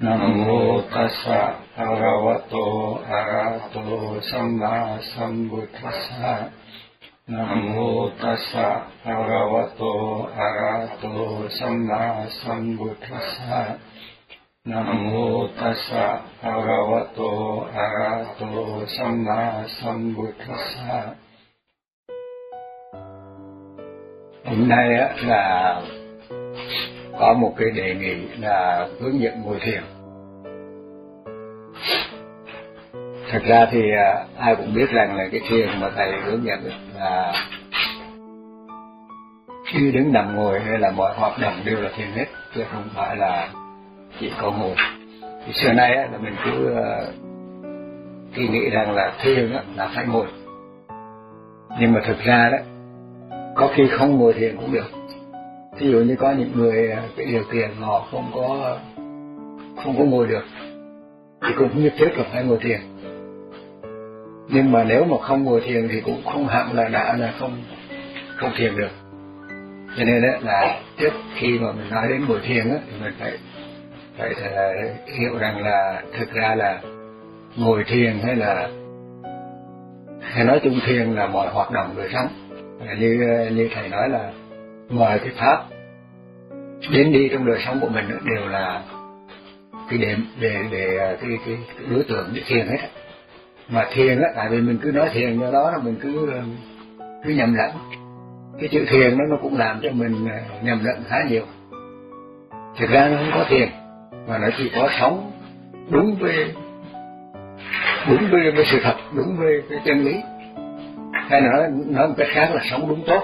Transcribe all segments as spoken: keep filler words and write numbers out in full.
Nam mô tassa bhagavato arahato samma sambuddhassa. Nam mô tassa bhagavato arahato samma sambuddhassa. Nam mô tassa bhagavato arahato samma sambuddhassa. Hôm nay á, là có một cái đề nghị là hướng dẫn ngồi thiền. Thật ra thì à, ai cũng biết rằng là cái thiền mà thầy hướng dẫn là khi đứng nằm ngồi hay là mọi hoạt động đều là thiền hết, chứ không phải là chỉ có ngồi. Thì xưa nay á, là mình cứ uh, cứ nghĩ rằng là thiền á, là phải ngồi, nhưng mà thực ra đó có khi không ngồi thiền cũng được. Ví dụ như có những người cái điều kiện họ không có không có ngồi được thì cũng không nhất thiết là phải ngồi thiền. Nhưng mà nếu mà không ngồi thiền thì cũng không hẳn là đã là không không thiền được. Cho nên đó là trước khi mà mình nói đến ngồi thiền á, thì mình phải phải hiểu rằng là thực ra là ngồi thiền hay là hay nói chung thiền là mọi hoạt động đời sống, như như thầy nói là mọi cái pháp đến đi trong đời sống của mình đều là cái điểm để để cái, cái, cái đối tượng để thiền hết. Mà thiền á, tại vì mình cứ nói thiền do đó là mình cứ cứ nhầm lẫn. Cái chữ thiền đó nó cũng làm cho mình nhầm lẫn khá nhiều. Thực ra nó không có thiền, mà nó chỉ có sống đúng với đúng với, với sự thật, đúng với cái chân lý. Hay nói nói một cách khác là sống đúng tốt.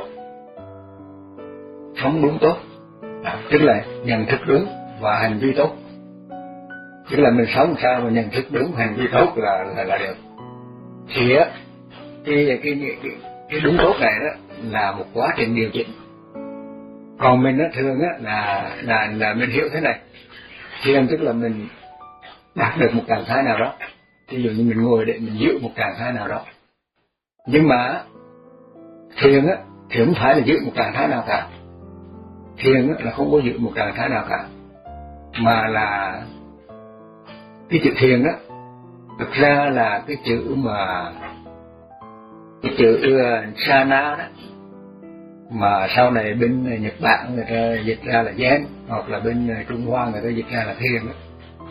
Sống đúng tốt, à, tức là nhận thức đúng và hành vi tốt. Tức là mình sống sao mà nhận thức đúng, hành vi tốt là là, là được. Thì á, cái, cái, cái, cái đúng tốt này đó là một quá trình điều chỉnh. Còn mình á, thường á, là, là, là mình hiểu thế này. Thiền tức là mình đạt được một trạng thái nào đó. Ví dụ như mình ngồi để mình giữ một trạng thái nào đó. Nhưng mà thiền á, thì không phải là giữ một trạng thái nào cả. Thiền là không có giữ một trạng thái nào cả, mà là cái chữ thiền đó thực ra là cái chữ mà cái chữ uh, sana đó, mà sau này bên Nhật Bản người ta dịch ra là Zen, hoặc là bên Trung Hoa người ta dịch ra là thiền đó.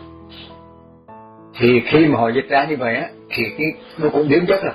Thì khi mà họ dịch ra như vậy á, thì cái nó cũng biến chất rồi.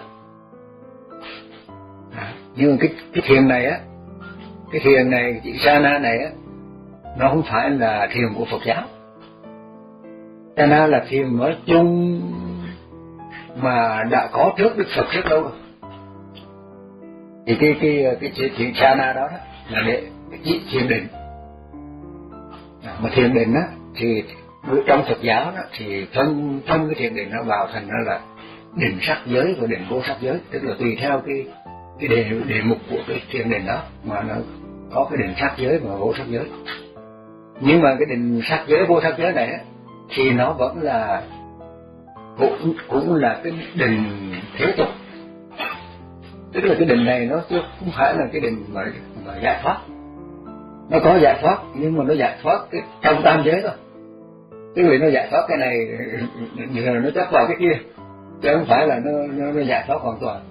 À, nhưng cái cái thiền này á, cái thiền này, cái sana này á, nó không phải là thiền của Phật giáo. Sana là thiền nói chung mà đã có trước Đức Phật rất lâu rồi. Thì cái cái cái cái thiền sana đó, đó là để chỉ thiền định. À, mà thiền định á thì trong Phật giáo đó thì phân phân cái thiền định nó vào thành ra là định sắc giới và định vô sắc giới, tức là tùy theo cái cái đề đề mục của cái thiền định đó mà nó có cái định sắc giới và vô sắc giới. Nhưng mà cái định sắc giới vô sắc giới này á, thì nó vẫn là cũng cũng là cái định thế tục. Tức là cái định này nó không phải là cái định mà, mà giải thoát. Nó có giải thoát nhưng mà nó giải thoát cái trong tam giới thôi. Tức là nó giải thoát cái này rồi nó chấp vào cái kia, chứ không phải là nó nó, nó giải thoát hoàn toàn.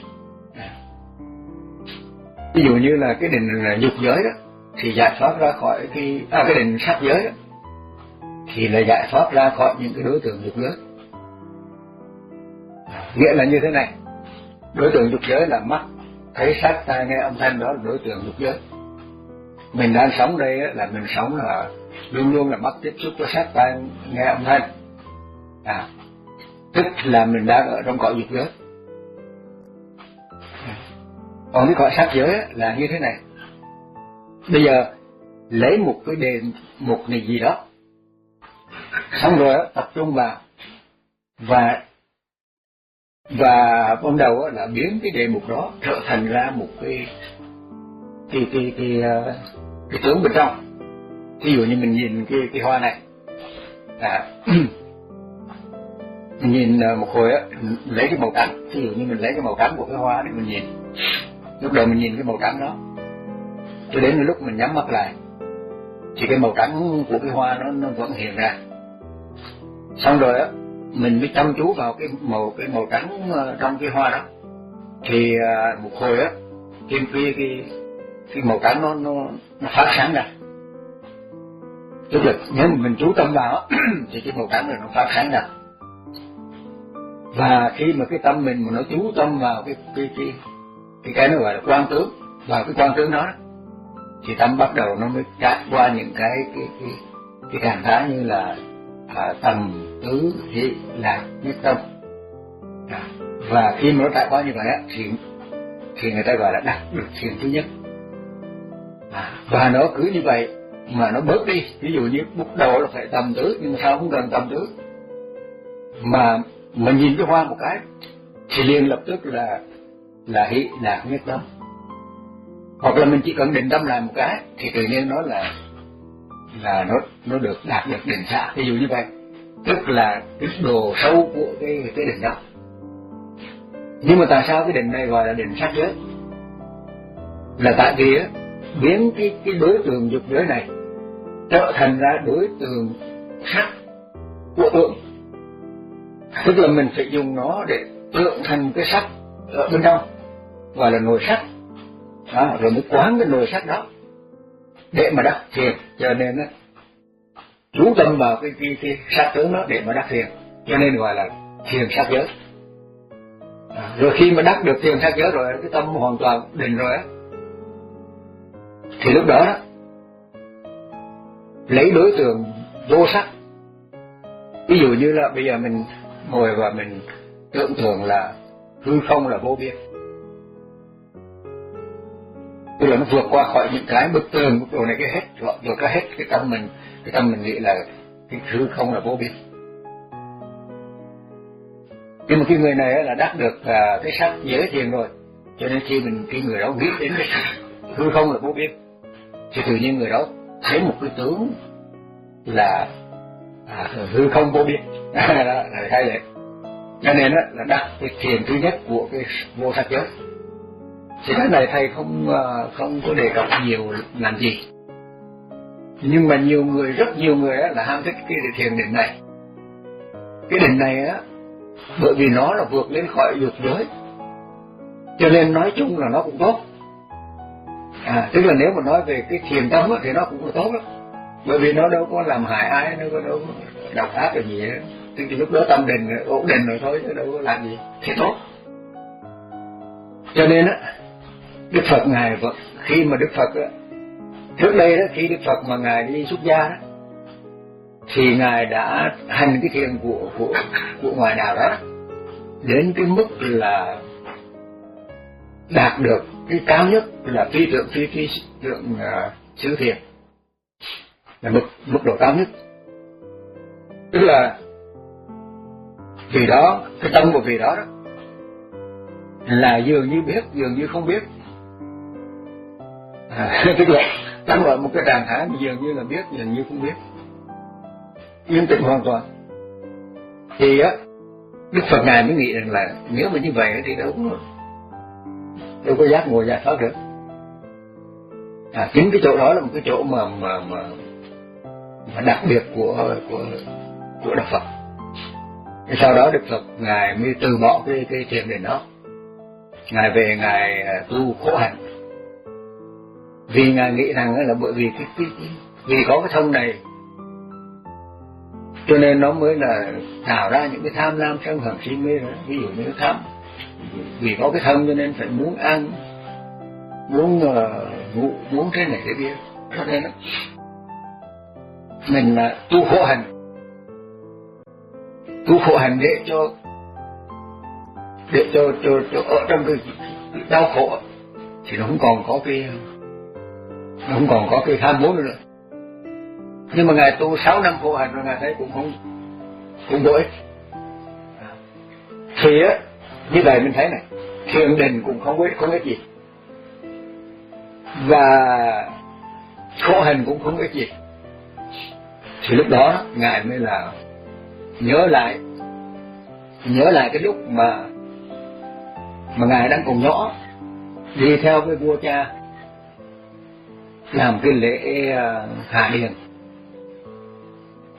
Ví dụ như là cái định là dục giới đó thì giải thoát ra khỏi cái à, cái định sắc giới đó thì là giải thoát ra khỏi những cái đối tượng dục giới. Nghĩa là như thế này, đối tượng dục giới là mắt thấy sắc tai nghe âm thanh, đó là đối tượng dục giới. Mình đang sống đây á, là mình sống là luôn luôn là mắt tiếp xúc với sắc tai nghe âm thanh, à, tức là mình đang ở trong cõi dục giới. Còn cái cõi sắc giới á, là như thế này. Bây giờ lấy một cái đề mục này gì đó, xong rồi á, tập trung vào và và ban đầu á, là biến cái đề mục đó trở thành ra một cái cái cái cái cái, cái tướng bên trong. Ví dụ như mình nhìn cái cái hoa này, à, mình nhìn một hồi á, lấy cái màu trắng. Ví dụ như mình lấy cái màu trắng của cái hoa để mình nhìn. Lúc đầu mình nhìn cái màu trắng đó, cho đến lúc mình nhắm mắt lại thì cái màu trắng của cái hoa nó nó vẫn hiện ra. Xong rồi á mình mới chăm chú vào cái màu cái màu trắng trong cái hoa đó, thì một hồi á cái cái cái cái màu trắng nó nó nó phát sáng ra. Tức là nếu mà mình chú tâm vào thì cái màu trắng này nó phát sáng ra. Và khi mà cái tâm mình mà nó chú tâm vào cái cái cái cái cái nó gọi là quang tướng, vào cái quang tướng đó, thì tâm bắt đầu nó mới trải qua những cái cái cái cái trạng thái như là à, tầm tứ hỷ lạc nhất tâm. À, và khi mà nó trải qua như vậy á thì thì người ta gọi là đạt được thiền thứ nhất. À, và nó cứ như vậy mà nó bớt đi. Ví dụ như lúc đầu là phải tầm tứ, nhưng mà sao không cần tầm tứ, mà mình nhìn cái hoa một cái thì liền lập tức là là hỷ lạc nhất tâm. Hoặc là mình chỉ cần định tâm làm một cái thì tự nhiên nó là là nó nó được đạt được định xạ. Ví dụ như vậy, tức là cái độ sâu của cái cái định đó. Nhưng mà tại sao cái định này gọi là định sắc giới? Là tại vì á biến cái cái đối tượng dục giới này trở thành ra đối tượng sắc của tượng. Tức là mình phải dùng nó để tượng thành cái sắc ở bên trong, gọi là nội sắc. Đó, rồi mới quán cái nội sắc đó để mà đắc thiền. Cho nên á chú tâm vào cái, cái, cái sắc tướng đó để mà đắc thiền, cho nên gọi là thiền sắc giới. À, rồi khi mà đắc được thiền sắc giới rồi, cái tâm hoàn toàn định rồi á, thì lúc đó, đó lấy đối tượng vô sắc. Ví dụ như là bây giờ mình ngồi và mình tưởng tượng là hư không là vô biên, tức là nó vượt qua khỏi những cái bức tường bức đồ này cái hết, vượt qua hết cái tâm mình, cái tâm mình nghĩ là cái hư không là vô biên. Nhưng mà cái người này là đắc được uh, cái sắc giới thiền rồi, cho nên khi mình cái người đó nghĩ đến cái hư không là vô biên thì tự nhiên người đó thấy một cái tướng là à, hư không vô biên. Là hay vậy. Cho nên đó, là đắc cái thiền thứ nhất của cái vô sắc giới. Thì cái này thầy không không có đề cập nhiều làm gì, nhưng mà nhiều người, rất nhiều người á, là ham thích cái thiền định này. Cái định này á, bởi vì nó là vượt lên khỏi dục giới, cho nên nói chung là nó cũng tốt. À, tức là nếu mà nói về cái thiền tâm á, thì nó cũng là tốt lắm, bởi vì nó đâu có làm hại ai, nó có đâu có độc ác rồi gì hết. Tức là lúc đó tâm định ổn định rồi thôi, chứ đâu có làm gì, thì tốt. Cho nên á, Đức Phật ngài khi mà Đức Phật á, trước đây đó, khi Đức Phật mà ngài đi xuất gia đó, thì ngài đã hành cái thiền của của của ngoại đạo đó đến cái mức là đạt được cái cao nhất là phi tượng phi phi tượng uh, xứ thiền, là mức mức độ cao nhất. Tức là vì đó, cái tâm của vị đó đó là dường như biết, dường như không biết. À, tức là đang ở một cái trạng thái mà dường như là biết, dường như không biết, yên tĩnh hoàn toàn. Thì á, Đức Phật ngài mới nghĩ rằng là nếu mà như vậy thì đâu có đâu có giác ngồi giải thoát được. À, chính cái chỗ đó là một cái chỗ mà mà mà, mà đặc biệt của của của Đức Phật. Thì sau đó Đức Phật ngài mới từ bỏ cái cái thiền định đó, ngài về ngài tu khổ hạnh. Vì ngài nghĩ rằng là bởi vì cái, cái, cái vì có cái thân này cho nên nó mới là tạo ra những cái tham lam sân hận si mê đó. Ví dụ như tham, vì có cái thân cho nên phải muốn ăn, muốn uh, ngủ, muốn thế này thế kia. Cho nên đó, mình uh, tu khổ hạnh, tu khổ hạnh để cho để cho cho, cho ở trong cái đau khổ thì nó không còn có cái nó không còn có cái tham muốn nữa. Nhưng mà ngài tu sáu năm khổ hạnh rồi ngài thấy cũng không cũng vô ích. Thì á, như vậy mình thấy này, thiền định cũng không ích không ích gì, và khổ hạnh cũng không ích gì. Thì lúc đó ngài mới là nhớ lại nhớ lại cái lúc mà mà ngài đang còn nhỏ, đi theo với vua cha làm cái lễ uh, hạ điền.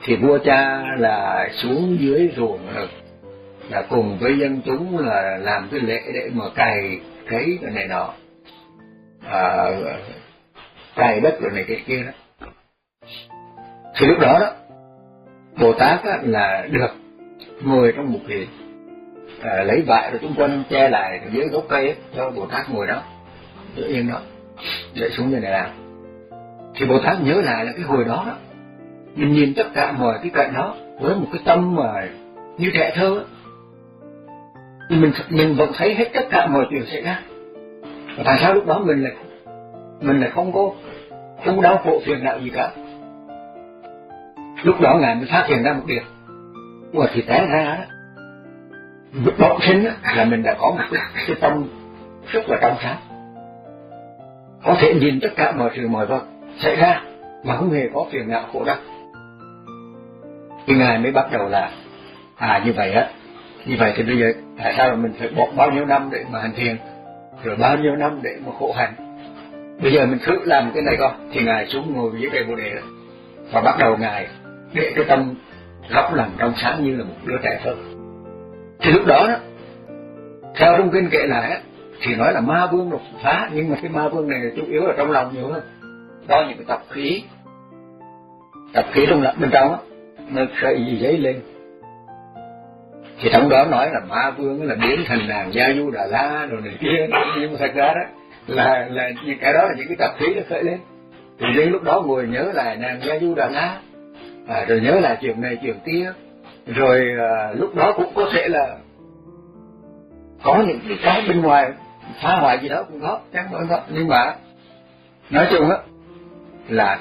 thì vua cha là xuống dưới ruộng là cùng với dân chúng là làm cái lễ để mà cày cấy cái này nọ, à, cày đất rồi này cái kia đó. Thì lúc đó đó Bồ Tát á, là được ngồi trong một cái à, lấy vải rồi chúng quân che lại dưới gốc cây ấy, cho Bồ Tát ngồi đó giữ yên đó để xuống đây này làm. Thì Bồ Tát nhớ lại là cái hồi đó, đó mình nhìn tất cả mọi cái cảnh đó với một cái tâm mà như trẻ thơ, mình mình vẫn thấy hết tất cả mọi chuyện xảy ra. Và tại sao lúc đó mình lại mình lại không có không đau khổ phiền não gì cả? Lúc đó ngài mới phát hiện ra một điều, và thì té ra đó, bỗng sinh đó, là mình đã có một cái, cái tâm rất là trong sáng, có thể nhìn tất cả mọi sự mọi vật xảy ra mà không hề có phiền não khổ đau. Thì ngài mới bắt đầu là à như vậy á, như vậy thì bây giờ tại sao là mình phải bỏ bao nhiêu năm để mà hành thiền, rồi bao nhiêu năm để mà khổ hành, bây giờ mình thử làm cái này coi. Thì ngài xuống ngồi dưới cây bồ đề và bắt đầu ngài để cái tâm rộng lặng trong sáng như là một đứa trẻ thơ. Thì lúc đó đó, theo trong kinh kể lại á, thì nói là ma vương đột phá, nhưng mà cái ma vương này chủ yếu là trong lòng nhiều hơn, do những cái tập khí tập khí trong lòng bên trong á nó khởi gì giấy lên. Thì trong đó nói là ma vương là biến thành nàng Gia Du Đà La rồi này kia, nhưng mà thật ra đó là là những cái đó là những cái tập khí nó khởi lên. Thì đến lúc đó ngồi nhớ lại nàng Gia Du Đà La, à, rồi nhớ lại chuyện này chuyện kia, rồi à, lúc đó cũng có thể là có những cái cái bên ngoài phá hoại gì đó cũng có, chắc không có. Nhưng mà nói chung á là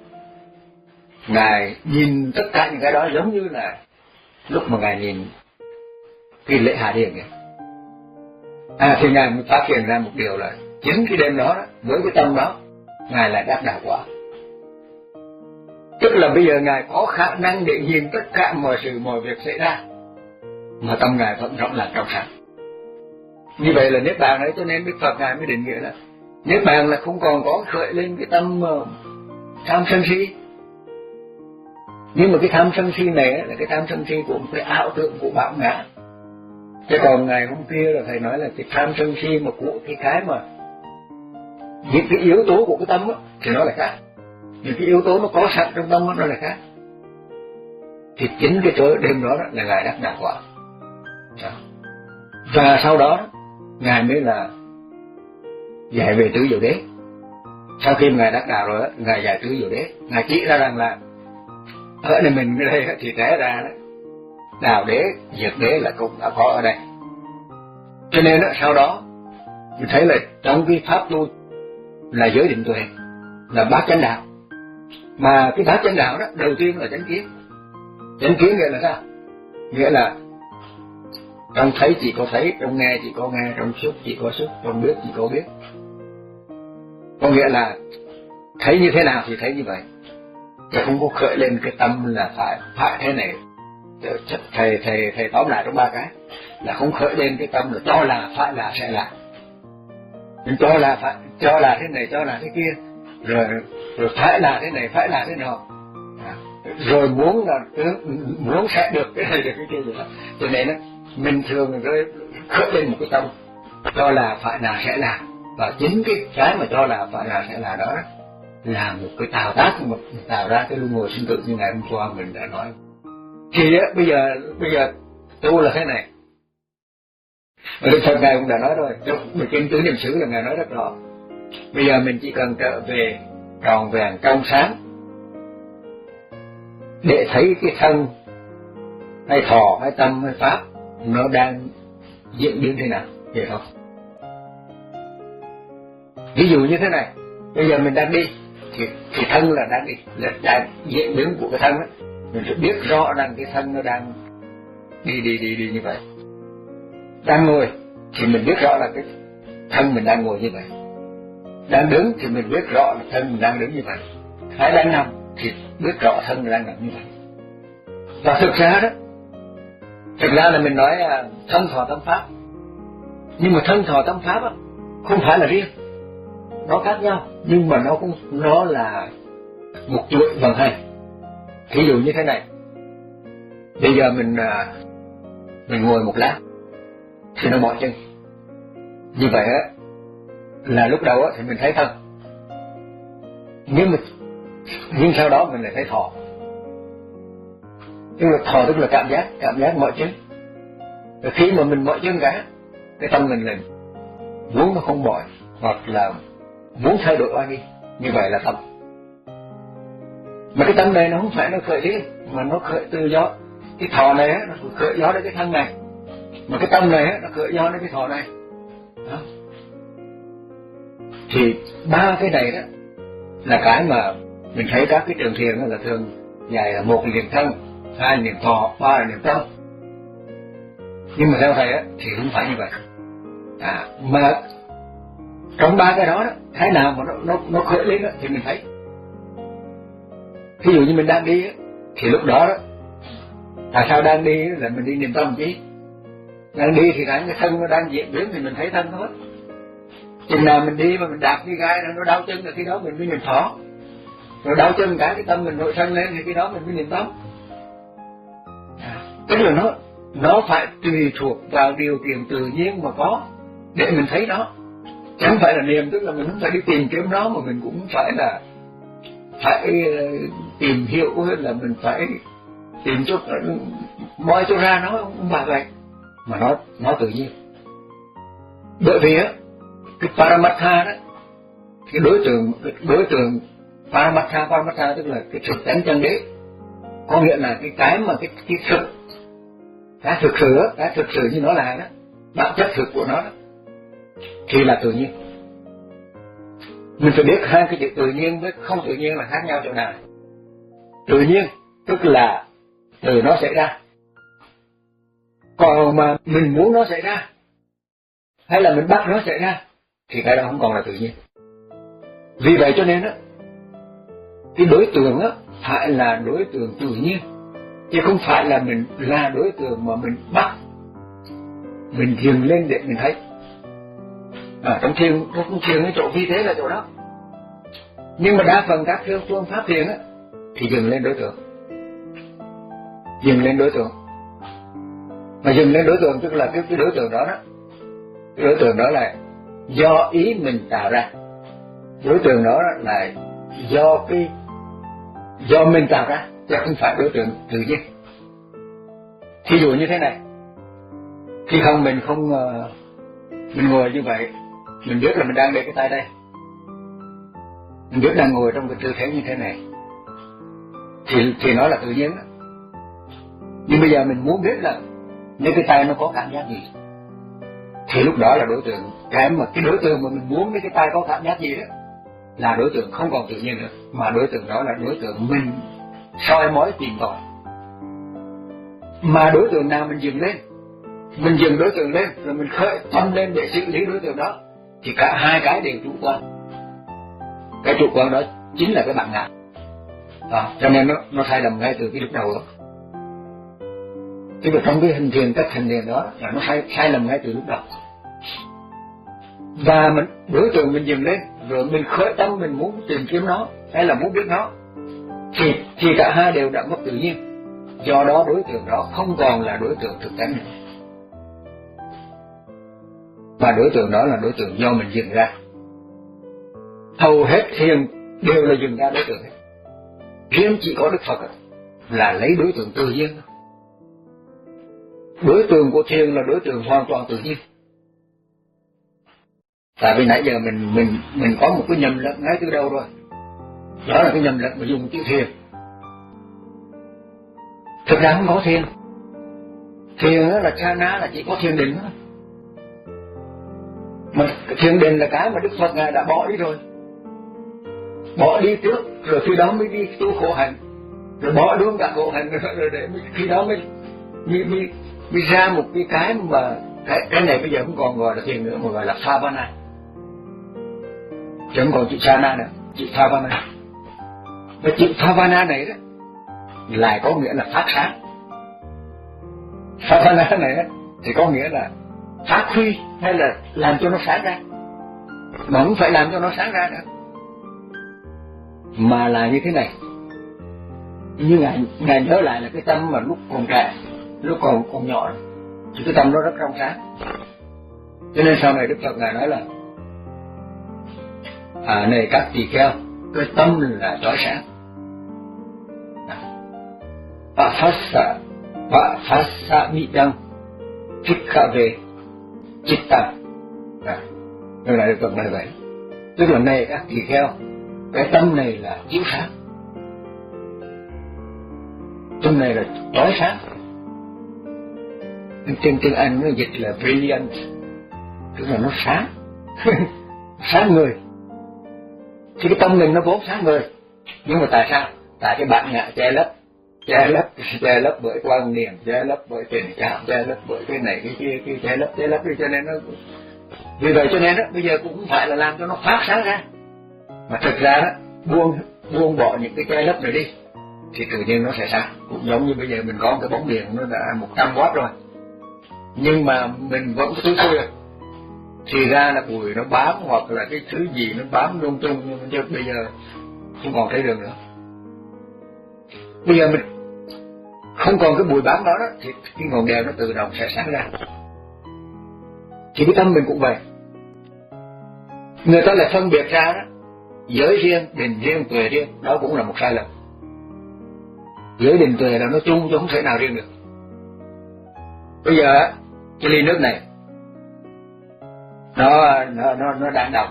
ngài nhìn tất cả những cái đó giống như là lúc mà ngài nhìn cái lễ hạ điền này, à thì ngài mới phát hiện ra một điều là chính cái đêm đó, đó với cái tâm đó ngài là đắc đạo quả. Tức là bây giờ ngài có khả năng để nhìn tất cả mọi sự mọi việc xảy ra mà tâm ngài vẫn rộng lặng trong sáng. Như vậy là niết bàn đấy, cho nên Đức Phật ngài mới định nghĩa là niết bàn là không còn có khởi lên cái tâm uh, tham sân si. Nhưng mà cái tham sân si này là cái tham sân si của một cái ảo tưởng của bạo ngã. Chứ còn ngày hôm kia là thầy nói là cái tham sân si mà của cái cái mà những cái yếu tố của cái tâm á thì nó là khác. Những cái yếu tố nó có sẵn trong tâm nó là khác. Thì chính cái chỗ đêm đó, đó là ngài đắc đạo quả. Và sau đó ngài mới là dạy về tứ diệu đế. Sau khi ngài đắc đạo rồi đó, ngài dạy tứ diệu đế. Ngài chỉ ra rằng là ở đây mình ở đây thì té ra đó, đạo đế, diệt đế là cũng đã có ở đây. Cho nên đó, sau đó mình thấy là trong cái pháp tu là giới định tuệ, là bát chánh đạo. Mà cái bát chánh đạo đó đầu tiên là chánh kiến. Chánh kiến nghĩa là sao? Nghĩa là trong thấy chỉ có thấy, trong nghe chỉ có nghe, trong xúc chỉ có xúc, trong biết chỉ có biết. Có nghĩa là thấy như thế nào thì thấy như vậy, chứ không có khởi lên cái tâm là phải phải thế này. Thầy thầy thầy tóm lại trong ba cái là không khởi lên cái tâm là cho là phải là sẽ là, mình cho là phải cho là thế này cho là thế kia, rồi rồi phải là thế này phải là thế nọ, à, rồi muốn là muốn sẽ được cái này được cái kia rồi đó. Cho nên đó, mình thường rồi khởi lên một cái tâm cho là phải là sẽ là, và chính cái cái mà cho là phải là sẽ là đó là một cái tạo tác mà tạo ra cái luân hồi sinh tử như ngày hôm qua mình đã nói. Thì á, bây giờ bây giờ tu là thế này. Đức Phật ngài cũng đã nói rồi, trong kinh Tứ Niệm xứ là ngài nói rất rõ. Bây giờ mình chỉ cần trở về tròn vẹn trong sáng để thấy cái thân hay thọ hay tâm hay pháp nó đang diễn biến thế nào, hiểu không? Ví dụ như thế này, bây giờ mình đang đi thì, thì thân là đang đi, là đang diễn biến của cái thân đó. Mình phải biết rõ rằng cái thân nó đang đi đi đi đi như vậy. Đang ngồi thì mình biết rõ là cái thân mình đang ngồi như vậy. Đang đứng thì mình biết rõ là thân mình đang đứng như vậy. Hay đang nằm thì biết rõ thân mình đang nằm như vậy. Và thực ra đó, thực ra là mình nói là thân thọ tâm pháp. Nhưng mà thân thọ tâm pháp đó, không phải là riêng, nó khác nhau, nhưng mà nó cũng nó là một chuỗi vận hành. Ví dụ như thế này, Bây giờ mình mình ngồi một lát thì nó mỏi chân. Như vậy á là lúc đầu á thì mình thấy thân, nhưng mà nhưng sau đó mình lại thấy thọ. Tức là thọ tức là cảm giác, cảm giác mỏi chân. Và khi mà mình mỏi chân cả, cái tâm mình là muốn nó không mỏi, hoặc là muốn thay đổi oai nghi. Như vậy là tâm. Mà cái tâm này nó không phải nó khởi đi, mà nó khởi từ gió. Cái thọ này á, nó khởi gió đến cái thân này, mà cái tâm này á, nó khởi gió đến cái thọ này. Đó. Thì ba cái này đó là cái mà mình thấy các cái trường thiền đó là thường dạy là một là niệm thân, hai là niệm thọ, ba là niệm tâm. Nhưng mà theo thầy á thì không phải như vậy. À, mà trong ba cái đó, đó cái nào mà nó nó nó khởi lên đó, thì mình thấy. Ví dụ như mình đang đi á, thì lúc đó đó, tại sao đang đi là mình đi niệm tâm chứ? Đang đi thì cái thân nó đang diễn biến thì mình thấy thân thôi. Chừng nào mình đi mà mình đạp cái gai nó đau chân là khi đó mình mới niệm thọ. Rồi đau chân cái cái tâm mình nội thân lên thì khi đó mình mới niệm tâm. À, tức là nó nó phải tùy thuộc vào điều kiện tự nhiên mà có để mình thấy nó. Chẳng phải là niệm tức là mình không phải đi tìm kiếm nó, mà mình cũng phải là phải tìm hiểu, hay là mình phải tìm cho moi cho ra nó, không phải vậy, mà nó nó tự nhiên. Bởi vì á cái Paramatha đó, cái đối tượng cái đối tượng Paramatha Paramatha tức là cái thực tánh chân đế, có nghĩa là cái cái mà cái cái thực cái thực sự á, cái thực sự như nó là đó, bản chất thực của nó đó, thì là tự nhiên. Mình phải biết hai cái chữ tự nhiên với không tự nhiên là khác nhau chỗ nào. Tự nhiên tức là từ nó xảy ra, còn mà mình muốn nó xảy ra hay là mình bắt nó xảy ra thì cái đó không còn là tự nhiên. Vì vậy cho nên á, cái đối tượng á phải là đối tượng tự nhiên, chứ không phải là mình là đối tượng mà mình bắt, mình dừng lên để mình thấy. À, trong thiền, trong thiền cái chỗ vi thế là chỗ đó. Nhưng mà đa phần các phương pháp thiền á thì dừng lên đối tượng, dừng lên đối tượng. Mà dừng lên đối tượng tức là cái, cái đối tượng đó đó, cái đối tượng đó là do ý mình tạo ra. Đối tượng đó là do cái do mình tạo ra, chứ không phải đối tượng tự nhiên. Thí dụ như thế này, khi không mình không mình ngồi như vậy, mình biết là mình đang để cái tay đây, mình biết đang ngồi trong cái tư thế như thế này, thì thì nó là tự nhiên đó. Nhưng bây giờ mình muốn biết là nếu cái tay nó có cảm giác gì, thì lúc đó là đối tượng. Cái mà cái đối tượng mà mình muốn với cái tay có cảm giác gì đó là đối tượng không còn tự nhiên nữa, mà đối tượng đó là đối tượng mình soi mói tìm tòi. Mà đối tượng nào mình dừng lên, mình dừng đối tượng lên rồi mình khởi tâm lên để xử lý đối tượng đó, thì cả hai cái đều chủ quan. Cái chủ quan đó chính là cái bản ngã. À, cho nên nó nó sai lầm ngay từ cái lúc đầu đó. Tức là trong cái hình thiền, cách hình thiền đó là nó sai sai lầm ngay từ lúc đầu. Và mình đối tượng mình dừng lên rồi mình khởi tâm mình muốn tìm kiếm nó hay là muốn biết nó, thì thì cả hai đều đã mất tự nhiên. Do đó đối tượng đó không còn là đối tượng thực tánh nữa, và đối tượng đó là đối tượng do mình dừng ra. Hầu hết thiền đều là dừng ra đối tượng hết. Riêng chỉ có Đức Phật là lấy đối tượng tự nhiên. Đối tượng của thiền là đối tượng hoàn toàn tự nhiên. Tại vì nãy giờ mình mình mình có một cái nhầm lẫn ngay từ đầu rồi. Đó là cái nhầm lẫn mà dùng chữ thiền. Thực ra không có thiền. Thiền là chana, là chỉ có thiền định thôi. Mà thiền định là cái mà Đức Phật Ngài đã bỏ đi rồi. Bỏ đi trước, rồi khi đó mới đi tu khổ hạnh, rồi bỏ luôn cả khổ hạnh, rồi, rồi để khi đó mới mới, mới mới ra một cái cái mà cái, cái này bây giờ không còn gọi là thiền nữa, mà gọi là Phavana. Chứ không còn chữ Chana nữa, chữ Phavana. Và chữ Phavana này đó lại có nghĩa là phát sáng. Phavana này đó, thì có nghĩa là phát huy hay là làm cho nó sáng ra, mà không phải làm cho nó sáng ra nữa, mà là như thế này. Nhưng ngài, ngài nhớ lại là cái tâm mà lúc còn trẻ, lúc còn còn nhỏ, thì cái tâm đó rất trong sáng. Cho nên sau này Đức Phật ngài nói là à, này các tỳ kheo, cái tâm là chói sáng. Và phát xạ và phát xạ mỹ đăng thích khả về chích tăng. Như là Đức Phật nói vậy. Tức là này các tỳ kheo, cái tâm này là chiếu sáng, tâm này là chói sáng. Trên tiếng Anh nó dịch là brilliant, tức là nó sáng. Sáng người. Thì cái tâm mình nó vốn sáng người, nhưng mà tại sao? Tại cái bản ngã che lấp, che lấp, che lấp bởi quan niệm, che lấp bởi tình cảm, che lấp bởi cái này cái kia, cái che lấp, che lấp đi, cho nên nó. Vì vậy cho nên đó, bây giờ cũng không phải là làm cho nó phát sáng ra, mà thực ra đó, buông buông bỏ những cái che lấp này đi, thì tự nhiên nó sẽ sáng. Cũng giống như bây giờ mình có cái bóng đèn nó đã một trăm watt rồi, nhưng mà mình vẫn cứ thôi rồi, thì ra là bụi nó bám hoặc là cái thứ gì nó bám lung tung, nhưng mà bây giờ không còn thấy đường nữa. Bây giờ mình không còn cái bụi bám đó, đó thì cái ngọn đèn nó tự động sẽ sáng ra. Thì cái tâm mình cũng vậy. Người ta lại phân biệt ra đó, giới riêng, định riêng, tuệ riêng, đó cũng là một sai lầm. Giới định tuệ là nó chung chứ không thể nào riêng được. Bây giờ cái ly nước này nó nó nó nó đang đồng.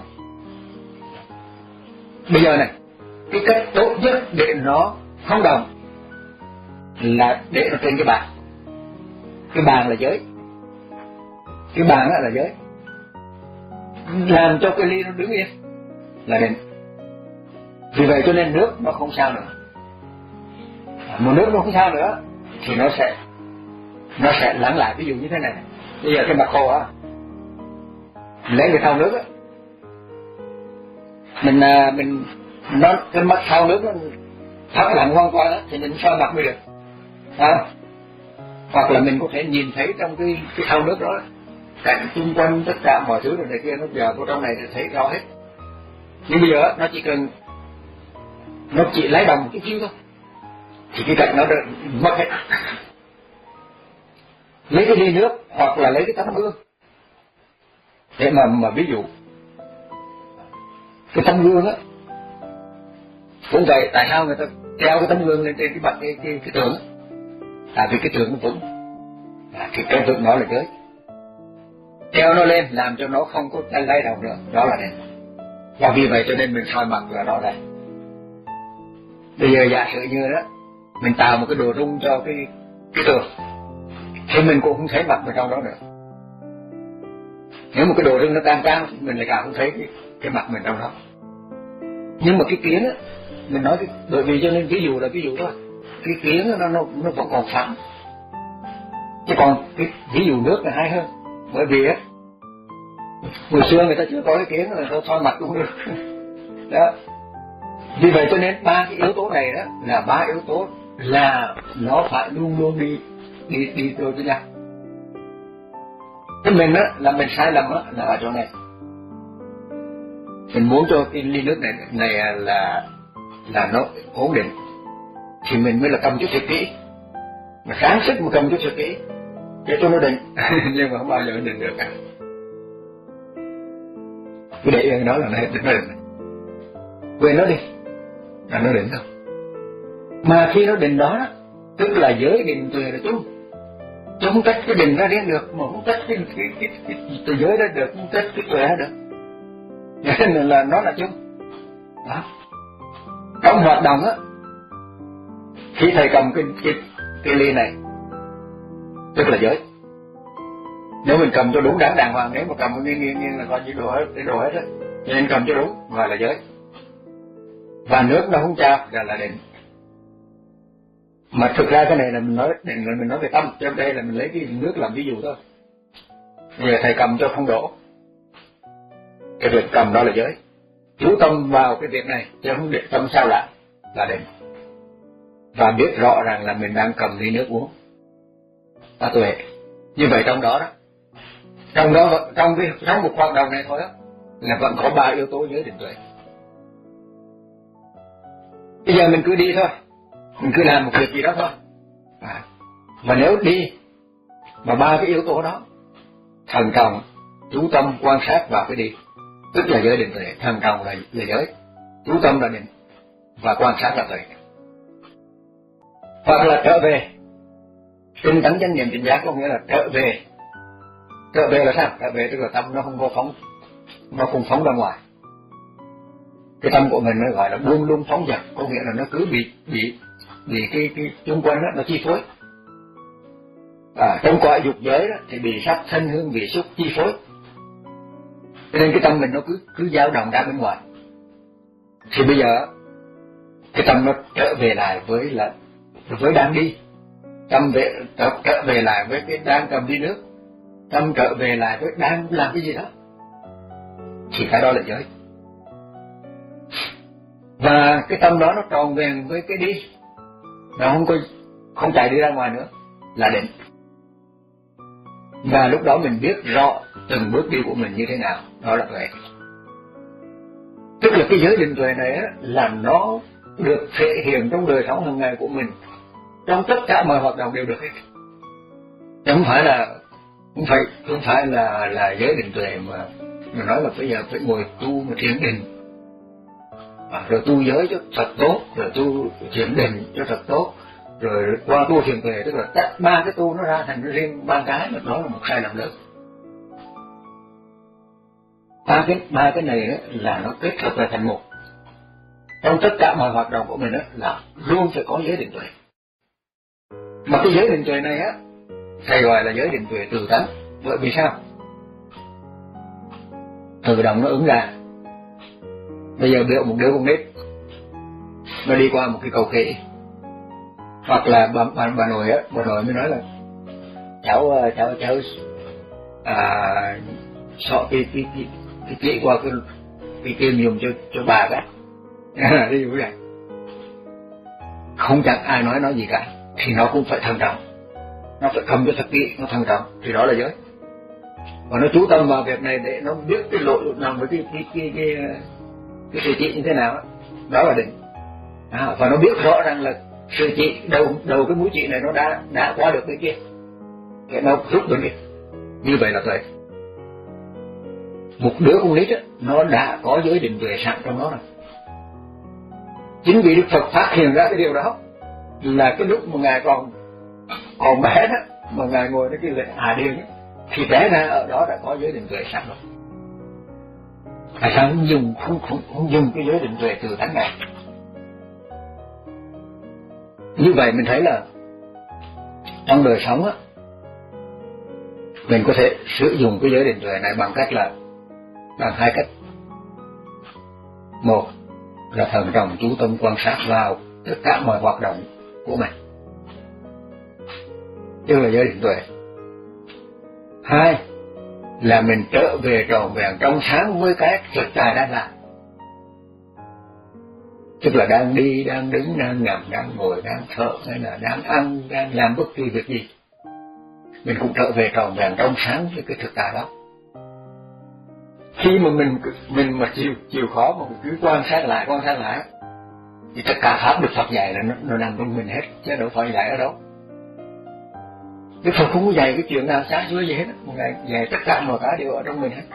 Bây giờ này, cái cách tốt nhất để nó không đồng là để nó trên cái bàn. Cái bàn là giới, cái bàn là giới, làm cho cái ly nó đứng yên là định. Vì vậy cho nên nước nó không sao nữa. Mà nước nó không sao nữa thì nó sẽ nó sẽ lắng lại. Ví dụ như thế này, bây giờ cái mặt khô á, lấy cái thau nước á, mình mình nó cái mặt thau nước nó thấm lặng hoàn toàn á, thì mình soi mặt mới được, à, hoặc là mình có thể nhìn thấy trong cái cái thau nước đó cảnh xung quanh tất cả mọi thứ rồi này kia, nó giờ vào trong này thì thấy rõ hết. Nhưng bây giờ nó chỉ cần nó chỉ lấy đồng một chút xíu thôi thì cái cảnh nó được mất hết. Lấy cái ly nước hoặc là lấy cái tấm gương để mà mà ví dụ cái tấm gương á cũng vậy. Tại sao người ta treo cái tấm gương lên trên cái bậc cái cái, cái tường? Tại vì cái tường nó vững, à, cái cái vững nó là giới. Treo nó lên làm cho nó không có lay động nữa, đó là đèn. Và vì vậy cho nên mình soi mặt là đó đây. Bây giờ giả sử như đó mình tạo một cái đồ rung cho cái cái tường thì mình cũng không thấy mặt vào trong đó nữa. Nếu một cái đồ rung nó càng cao mình lại càng không thấy cái, cái mặt mình trong đó. Nhưng mà cái kiến á, mình nói cái, bởi vì cho nên ví dụ là ví dụ thôi, cái kiến nó nó nó vẫn còn phẳng, chứ còn cái ví dụ nước là hay hơn. Bởi vì á hồi xưa người ta chưa có cái kiến là ta soi mặt cũng được đó. Vì vậy cho nên ba cái yếu tố này đó là ba yếu tố là nó phải luôn luôn đi đi đi đôi với nhau. Thế mình á là mình sai lầm á là ở chỗ này. Mình muốn cho cái ly nước này này là là nó ổn định thì mình mới là cầm chút thật kỹ, mà sáng sức mà cầm chút thật kỹ để cho nó định. Nhưng mà không bao giờ nó định được cả. Cứ để yên đó là nó định, nó định. Quên nó đi là nó định thôi. Mà khi nó định đó, đó tức là giới định tuệ là chung, chứ không tách cái định ra riêng được, mà không tách cái cái cái, cái, cái giới ra được, không tách cái tuệ ra được. Nên là nó là chung. Đó. Trong hoạt động á, khi thầy cầm cái cái cái ly này tức là giới. Nếu mình cầm cho đúng đắn đàng hoàng, nếu mà cầm nghiêng nghiêng nghiêng là coi như đồ hết, cái đồ hết á. Nên cầm cho đúng và là giới. Và nước nó không trao là là định. Mà thực ra cái này là mình nói định là mình nói về tâm, cho đây là mình lấy cái nước làm ví dụ thôi. Bây giờ thầy cầm cho không đổ, cái việc cầm đó là giới. Chú tâm vào cái việc này chứ không để tâm sao lại là định. Và biết rõ ràng là mình đang cầm ly nước uống là tuệ. Như vậy trong đó đó trong đó trong cái trong một hoạt động này thôi đó là vẫn có ba yếu tố giới định tuệ. Bây giờ mình cứ đi thôi, mình cứ làm một việc gì đó thôi. À, mà nếu đi mà ba cái yếu tố đó, thần trọng, chú tâm, quan sát và cái đi, tức là giới định tuệ. Thần trọng là, là giới, chú tâm là định, và quan sát là tuệ. Hoặc là trở về tinh tấn chánh niệm tỉnh giác, có nghĩa là trở về. Trở về là sao? Trở về tức là tâm nó không có phóng, nó không phóng ra ngoài. Cái tâm của mình nó gọi là luôn luôn phóng dật, có nghĩa là nó cứ bị bị bị cái cái xung quanh đó nó chi phối. À, trong cõi dục giới đó thì bị sắc thân hương vị xúc chi phối, cho nên cái tâm mình nó cứ cứ dao động ra bên ngoài. Thì bây giờ cái tâm nó trở về lại với là với đang đi, tâm về trở, trở về lại với cái đang cầm đi nước, tâm trở về lại với đang làm cái gì đó, thì cái đó là giới. Và cái tâm đó nó tròn vẹn với cái đi, nó không có không chạy đi ra ngoài nữa, là định. Và lúc đó mình biết rõ từng bước đi của mình như thế nào, đó là tuệ. Tức là cái giới định tuệ này á, là nó được thể hiện trong đời sống hàng ngày của mình, trong tất cả mọi hoạt động đều được hết. Không phải là không phải không phải là là giới định tuệ mà mình nói là bây giờ phải ngồi tu mà thiền định, à, rồi tu giới cho thật tốt, rồi tu thiền định cho thật tốt, rồi qua tu thiền tuệ, tức là tách ba cái tu nó ra thành riêng ba cái, mà đó là một sai lầm lớn. ba cái ba cái này đó là nó kết hợp lại thành một. Trong tất cả mọi hoạt động của mình đó là luôn phải có giới định tuệ. Mà cái giới định tuệ này á, thầy gọi là giới định tuệ từ tánh. Bởi vì sao? Tự động nó ứng ra. Bây giờ biểu một đứa con nít nó đi qua một cái cầu khỉ, hoặc là bà, bà, bà nội á, bà nội mới nói là cháu cháu cháu à, sọ cái cái cái cái chỉ qua cái cái kim dùng cho cho bà cả. Ví dụ vậy, không chẳng ai nói nói gì cả, thì nó cũng phải thận trọng, nó phải cầm cho thật kỹ, nó thận trọng, thì đó là giới. Và nó chú tâm vào việc này để nó biết cái lộ nằm với cái cái cái cái cái sự chỉ như thế nào đó, đó là định. À, và nó biết rõ rằng là sự chỉ đầu đầu cái mũi chỉ này nó đã đã qua được cái kia, cái nó rút được đi, như vậy là tuệ. Một đứa con nít á, nó đã có giới định tuệ sẵn trong nó rồi. Chính vì Đức Phật phát hiện ra cái điều đó, là cái lúc mà ngài còn còn bé đó, mà ngài ngồi ở cái lễ Hà Điền ấy, thì té ra ở đó đã có giới định tuệ sẵn rồi. Tại sao không dùng không, không, không dùng cái giới định tuệ từ tánh này? Như vậy mình thấy là trong đời sống á, mình có thể sử dụng cái giới định tuệ này bằng cách là bằng hai cách. Một là thận trọng chú tâm quan sát vào tất cả mọi hoạt động của mình, tức là giới định tuệ. Hai là mình trở về trọn vẹn trong sáng với cái thực tại đang làm, tức là đang đi, đang đứng, đang nằm, đang ngồi, đang thở, hay là đang ăn, đang làm bất kỳ việc gì, mình cũng trở về trọn vẹn trong sáng với cái thực tại đó. Khi mà mình mình mà chịu chịu khó mà mình cứ quan sát lại quan sát lại, thì tất cả pháp Đức Phật dạy là nó, nó nằm trong mình hết, chứ đâu phải dạy ở đâu. Đức Phật không có dạy cái chuyện nào xa xưa gì hết, Ngài dạy tất cả mọi cái đều ở trong mình hết.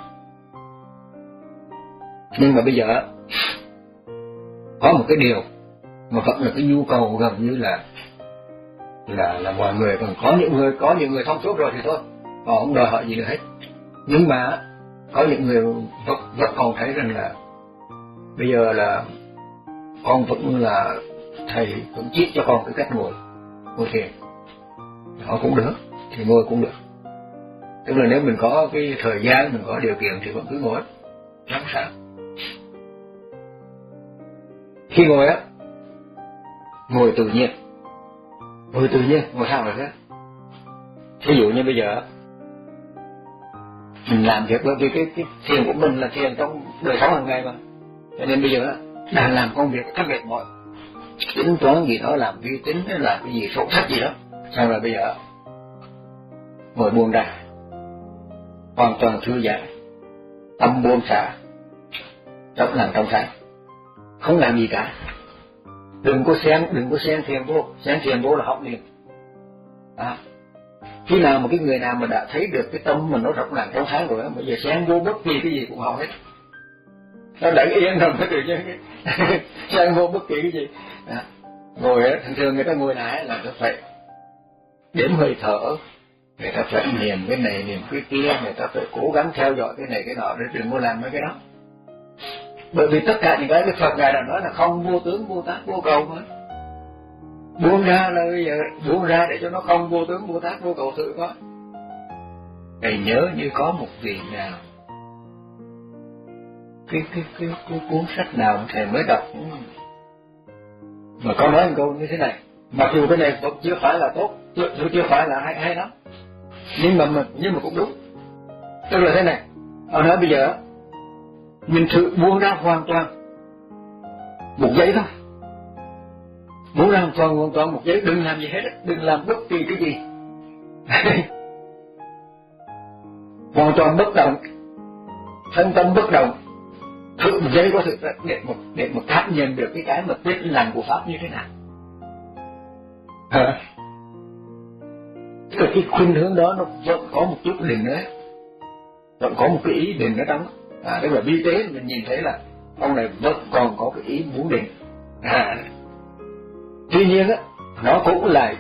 Nhưng mà bây giờ có một cái điều mà vẫn là cái nhu cầu gần như là là là mọi người, còn có những người có những người thông suốt rồi thì thôi, họ không đòi hỏi gì nữa hết. Nhưng mà có những người vẫn, vẫn còn thấy rằng là bây giờ là con vẫn là thầy vẫn chỉ cho con cái cách ngồi ngồi thiền, họ cũng được thì ngồi cũng được. Tức là nếu mình có cái thời gian, mình có điều kiện thì vẫn cứ ngồi, không sao. Khi ngồi á, ngồi tự nhiên, ngồi tự nhiên, ngồi sao rồi thế. Ví dụ như bây giờ mình làm việc, bởi vì cái, cái thiền của mình là thiền trong đời sống hàng ngày mà, cho nên bây giờ đang làm công việc rất mệt mỏi, tính toán gì đó, làm vi tính, làm cái gì sổ sách gì đó, xong rồi bây giờ ngồi buông ra, hoàn toàn thư giãn, tâm buông xả, trong lành trong sáng, không làm gì cả, Đừng có xen, đừng có xen thiền vô, xen thiền vô là hỏng liền. À, khi nào mà cái người nào mà đã thấy được cái tâm mình nó rộng ràng trong sáng rồi, bây giờ xen vô bất kỳ cái gì cũng hỏng hết. Nó đẩy yên rồi mới được chứ. Xen vô bất kỳ cái gì. À, ngồi á, thường thường người ta ngồi lại là nó phải đếm hơi thở, người ta phải niệm cái này niệm cái kia, người ta phải cố gắng theo dõi cái này cái nọ để đừng có làm mấy cái đó. Bởi vì tất cả những cái Đức Phật ngài đã nói là không vô tướng vô tác vô cầu mà. Buông ra là bây giờ buông ra để cho nó không vô tướng vô tác vô cầu thử có. Thầy nhớ như có một vị nào cái cái cái, cái cuốn sách nào thầy mới đọc mà có nói một câu như thế này, mặc dù cái này cũng chưa phải là tốt, chưa chưa phải là hay hay lắm, nhưng mà mình nhưng mà cũng đúng. Tức là thế này, ông nói bây giờ mình thử buông ra hoàn toàn một giây thôi, buông ra hoàn toàn hoàn toàn một giây, đừng làm gì hết, đừng làm bất kỳ cái gì. Hoàn toàn bất động, thân tâm bất động, thử một giây có thực để một để một cảm nhận được cái cái mà tiếng lành của pháp như thế nào. À, tức là cái khuynh hướng đó nó vẫn có một chút định nữa, vẫn có một cái ý định ở trong. À, tức là vi tế mình nhìn thấy là ông này vẫn còn có cái ý muốn định. À, tuy nhiên á, nó cũng là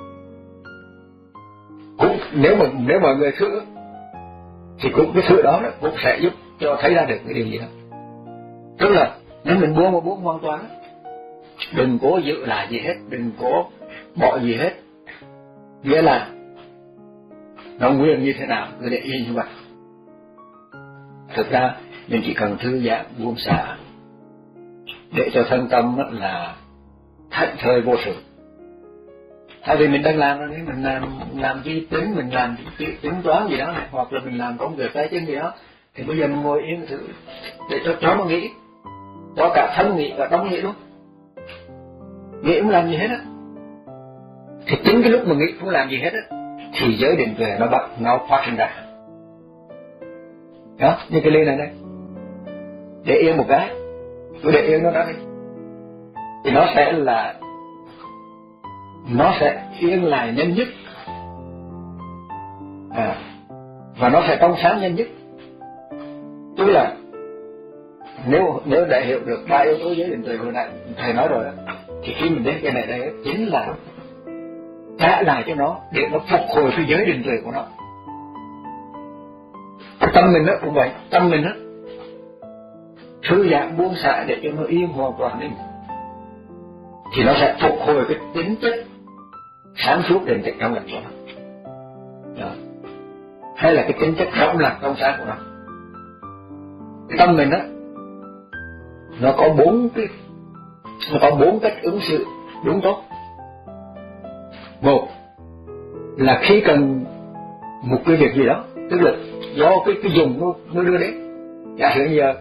cũng nếu mà nếu mọi người thử thì cũng cái sự đó, đó cũng sẽ giúp cho thấy ra được cái điều gì đó. Tức là nếu mình buông mà buông hoàn toàn, đừng cố giữ lại gì hết, đừng cố bỏ gì hết, nghĩa là nó nguyên như thế nào cứ để yên như vậy. Thực ra mình chỉ cần thư giãn buông xả để cho thân tâm là thảnh thơi vô sự. Tại vì mình đang làm đó, nếu mình làm làm chi tính, mình làm tính toán gì đó này, hoặc là mình làm công việc tay chân gì đó, thì bây giờ mình ngồi yên thử để cho cho nó nghĩ, cho cả thân nghĩ cả tâm nghĩ luôn, nghĩ không làm gì hết á, thì chính cái lúc mà nghĩ không làm gì hết á thì giới định tuệ nó bật nó phát sinh ra. Đó, như cái ly này đây, để yên một cái, cứ để yên nó đó đi, thì nó sẽ là nó sẽ yên lại nhanh nhất, à, và nó sẽ trong sáng nhanh nhất. Tức là nếu nếu đã hiểu được ba yếu tố giới định tuệ hồi nãy thầy nói rồi đó, thì khi mình đến cái này đây chính là trả lại cho nó để nó phục hồi cái giới định tuệ của nó. Tâm mình đó cũng vậy, tâm mình đó thư giãn buông xả để cho nó yên hoàn toàn đi, thì nó sẽ phục hồi cái tính chất sáng suốt định tĩnh trong lành của nó. Đó. Hay là cái tính chất rộng lặng trong sáng của nó. Cái tâm mình đó nó có bốn cái nó có bốn cách ứng xử đúng tốt. Một là khi cần một cái việc gì đó, tức là do cái cái dùng nó nó đưa đến. Giả sử giờ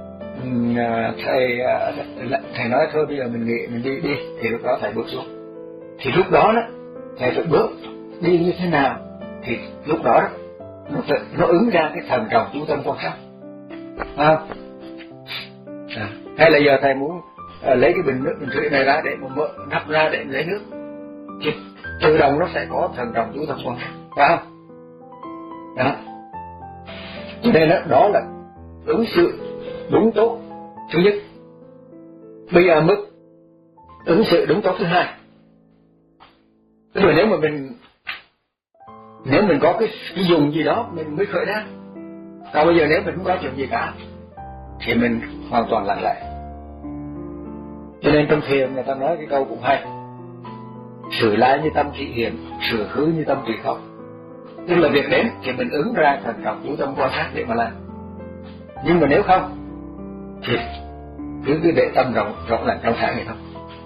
thầy thầy nói thôi bây giờ mình nghỉ mình đi đi, thì lúc đó thầy bước xuống, thì lúc đó đó thầy phải bước đi như thế nào, thì lúc đó, đó nó, phải, nó ứng ra cái thần trọng chú tâm quan sát. À, à, hay là giờ thầy muốn à, lấy cái bình nước bình thủy này ra để mà mở nắp ra để lấy nước, thì tự động nó sẽ có thần trọng chú tâm quan sát, phải không? Đó. Cho nên đó, đó là ứng xử đúng tốt thứ nhất. Bây giờ mức ứng xử đúng tốt thứ hai. Tức là nếu mà mình nếu mình có cái, cái dùng gì đó mình mới khởi ra. Còn bây giờ nếu mình không có chuyện gì cả thì mình hoàn toàn lặng lẽ. Cho nên trong thiền người ta nói cái câu cũng hay: sự lai như tâm thị hiện, sự hư như tâm tùy không. Tức là việc đến thì mình ứng ra thần trọng chú tâm quan sát để mà làm. Nhưng mà nếu không thì cứ cứ để tâm rộng rộng lặng trong sáng này thôi.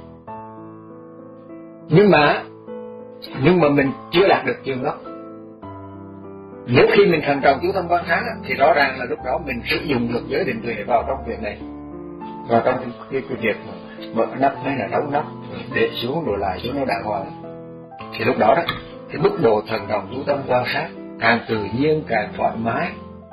Nhưng mà nhưng mà mình chưa đạt được trường đó. Nếu khi mình thần trọng chú tâm quan sát thì rõ ràng là lúc đó mình sử dụng được giới định tuệ vào trong việc này, vào trong cái, cái, cái việc mà mở nắp hay là đóng nắp, để xuống rồi lại cho nó đàng hoàng, thì lúc đó đó cái mức độ thần trọng chú tâm quan sát càng tự nhiên càng thoải mái,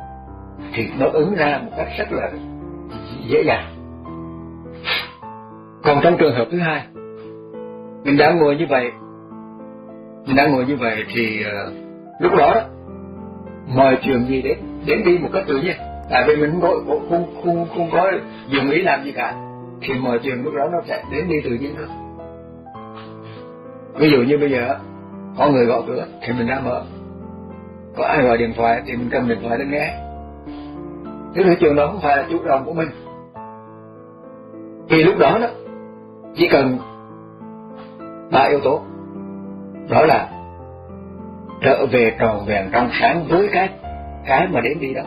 thì nó ứng ra một cách rất là dễ dàng. Còn trong trường hợp thứ hai, mình đang ngồi như vậy, mình đang ngồi như vậy thì uh, lúc đó, đó mọi chuyện gì đến đến đi một cách tự nhiên, tại vì mình không có không không không có dùng ý làm gì cả, thì mọi chuyện lúc đó nó sẽ đến đi tự nhiên thôi. Ví dụ như bây giờ có người gõ cửa thì mình ra mở, có ai gọi điện thoại thì mình cầm điện thoại lên nghe. Cái đối chuyện đó không phải là chủ động của mình, thì lúc đó đó chỉ cần ba yếu tố, đó là trở về tròn vẹn trong sáng với cái cái mà đến đi đó.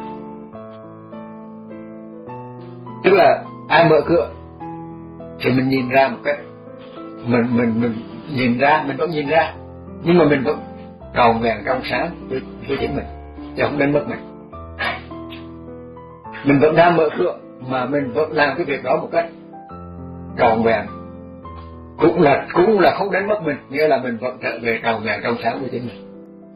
Tức là ai mở cửa thì mình nhìn ra một cái, mình mình mình nhìn ra, mình vẫn nhìn ra, nhưng mà mình vẫn tròn vẹn trong sáng với, với chính mình, chứ không đánh mất mình. Mình vẫn đang mở cửa mà mình vẫn làm cái việc đó một cách tròn vẹn, cũng là cũng là không đánh mất mình, nghĩa là mình vẫn trở về tròn vẹn trong sáng với chính mình.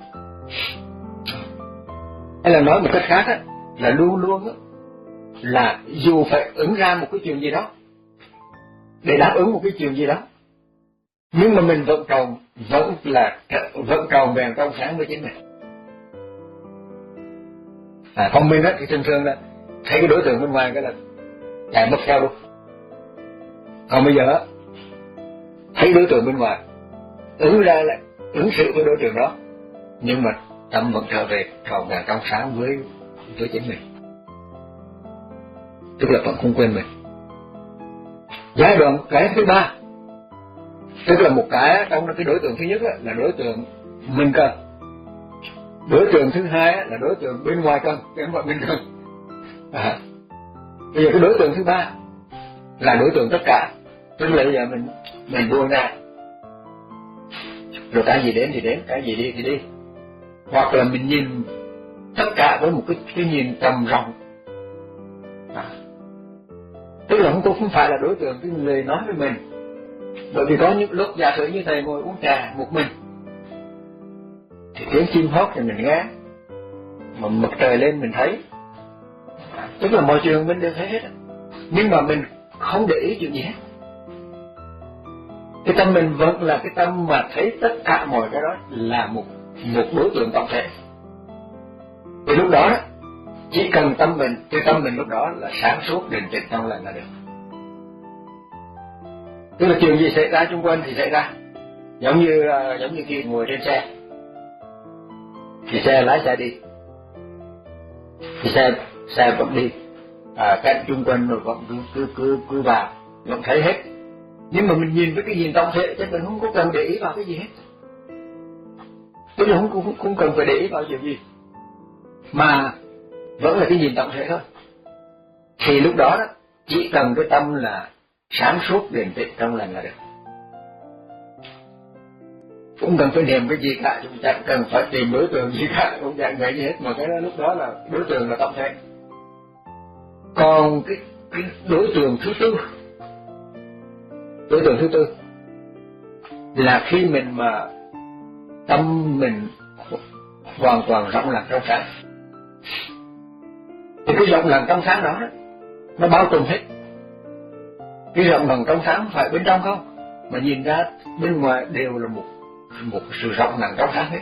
Hay là nói một cách khác á, là luôn luôn á, là dù phải ứng ra một cái chuyện gì đó để đáp ứng một cái chuyện gì đó, nhưng mà mình vẫn tròn vẫn là vẫn tròn vẹn trong sáng với chính mình. À, còn mình á thì thường thường là thấy cái đối tượng bên ngoài cái là chạy mất theo luôn. Còn bây giờ thấy đối tượng bên ngoài, ứng ra lại ứng xử với đối tượng đó, nhưng mà tâm vẫn trở về tròn vẹn trong sáng với với chính mình, tức là vẫn không quên mình. Giai đoạn cái thứ ba, tức là một cái trong cái đối tượng thứ nhất là đối tượng mình cần, đối tượng thứ hai là đối tượng bên ngoài cần, cái mà mình cần. À, bây giờ cái đối tượng thứ ba là đối tượng tất cả, tức là bây giờ mình mình buông ra, rồi cái gì đến thì đến, cái gì đi thì đi, hoặc là mình nhìn tất cả với một cái, cái nhìn tầm rộng. À, tức là không có không phải là đối tượng cái người nói với mình, bởi vì có những lúc giả sử như thầy ngồi uống trà một mình thì tiếng chim hót thì mình nghe, mà mặt trời lên mình thấy, à, tức là mọi chuyện mình đều thấy hết, nhưng mà mình không để ý chuyện gì hết. Cái tâm mình vẫn là cái tâm mà thấy tất cả mọi cái đó là một một đối tượng tổng thể. Thì lúc đó, đó chỉ cần tâm mình, cái tâm mình lúc đó là sáng suốt định tĩnh trong lành là được. Tức là chuyện gì xảy ra xung quanh thì xảy ra, giống như uh, giống như khi ngồi trên xe, thì xe lái xe đi, thì xe xe vẫn đi, à, cạnh xung quanh rồi vẫn cứ cứ cứ cứ vào, vẫn thấy hết. Nhưng mà mình nhìn với cái nhìn tổng thể, chứ mình không có cần để ý vào cái gì hết. Tức là không không, không cần phải để ý vào chuyện gì, mà vẫn là cái nhìn tổng thể thôi. Thì lúc đó đó chỉ cần cái tâm là sáng suốt định tĩnh trong lành là được. Cũng cần phải niệm cái gì cả, chúng chẳng cần phải tìm đối tượng gì cả, không chẳng nghĩ gì hết, mà cái đó lúc đó là đối tượng là tổng thể. Còn cái, cái đối tượng thứ tư, đối tượng thứ tư là khi mình mà tâm mình hoàn toàn rộng lặng trong sáng, thì cái rộng lặng trong sáng đó, đó nó bao trùm hết. Cái rộng lặng trong sáng không phải bên trong không, mà nhìn ra bên ngoài đều là một một sự rộng lặng trong sáng hết.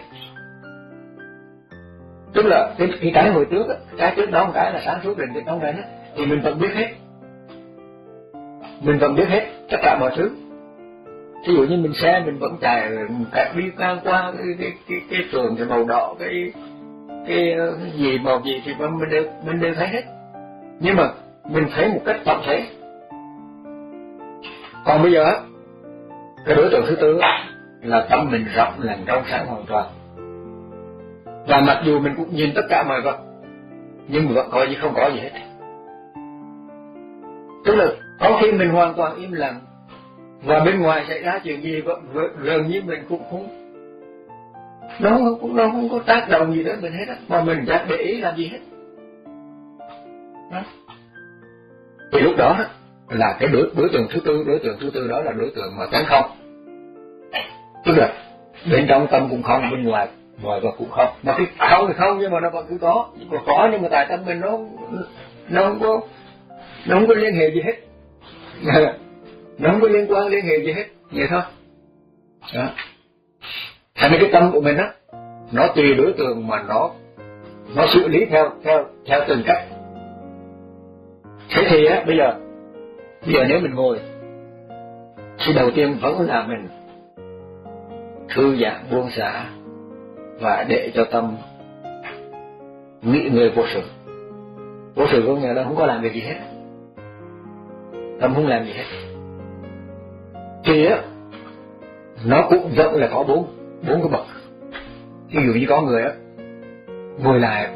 Tức là cái, cái cái hồi trước á, cái trước đó một cái là sáng suốt định tĩnh trong lành á, thì mình vẫn biết hết, mình vẫn biết hết tất cả mọi thứ. Ví dụ như mình xe mình vẫn chạy chạy đi ngang qua cái cái cái cái tường cái màu đỏ, cái cái, cái gì màu gì thì mình đều mình đều thấy hết, nhưng mà mình thấy một cách tổng thể. Còn bây giờ cái đối tượng thứ tư là tâm mình rộng lặng trong sáng hoàn toàn, và mặc dù mình cũng nhìn tất cả mọi vật, nhưng mà vẫn có gì không có gì hết. Tức là có khi mình hoàn toàn im lặng, và bên ngoài xảy ra chuyện gì gần như mình cũng không, nó không, nó không có tác động gì đến mình hết á, mà mình chẳng để ý làm gì hết. Đó. Thì lúc đó là cái đối, đối tượng thứ tư, đối tượng thứ tư đó là đối tượng mà tánh không. Tức là bên trong tâm cũng không, bên ngoài ngoài vật cũng không. Mà cái không thì không, nhưng mà nó vẫn cứ có, còn có nhưng mà tại tâm mình nó nó không có nó không có liên hệ gì hết. nó không có liên quan liên hệ gì hết, vậy thôi. Đó. Thành ra cái tâm của mình á, nó tùy đối tượng mà nó nó xử lý theo theo theo từng cách. Thế thì á, bây giờ bây giờ nếu mình ngồi thì đầu tiên vẫn là mình thư giãn buông xả và để cho tâm nghĩ người vô sự. Vô sự có nghĩa là không có làm việc gì hết, tâm không làm gì hết. Thì á, nó cũng vẫn là có bốn bốn cái bậc. Ví dụ như có người á, ngồi lại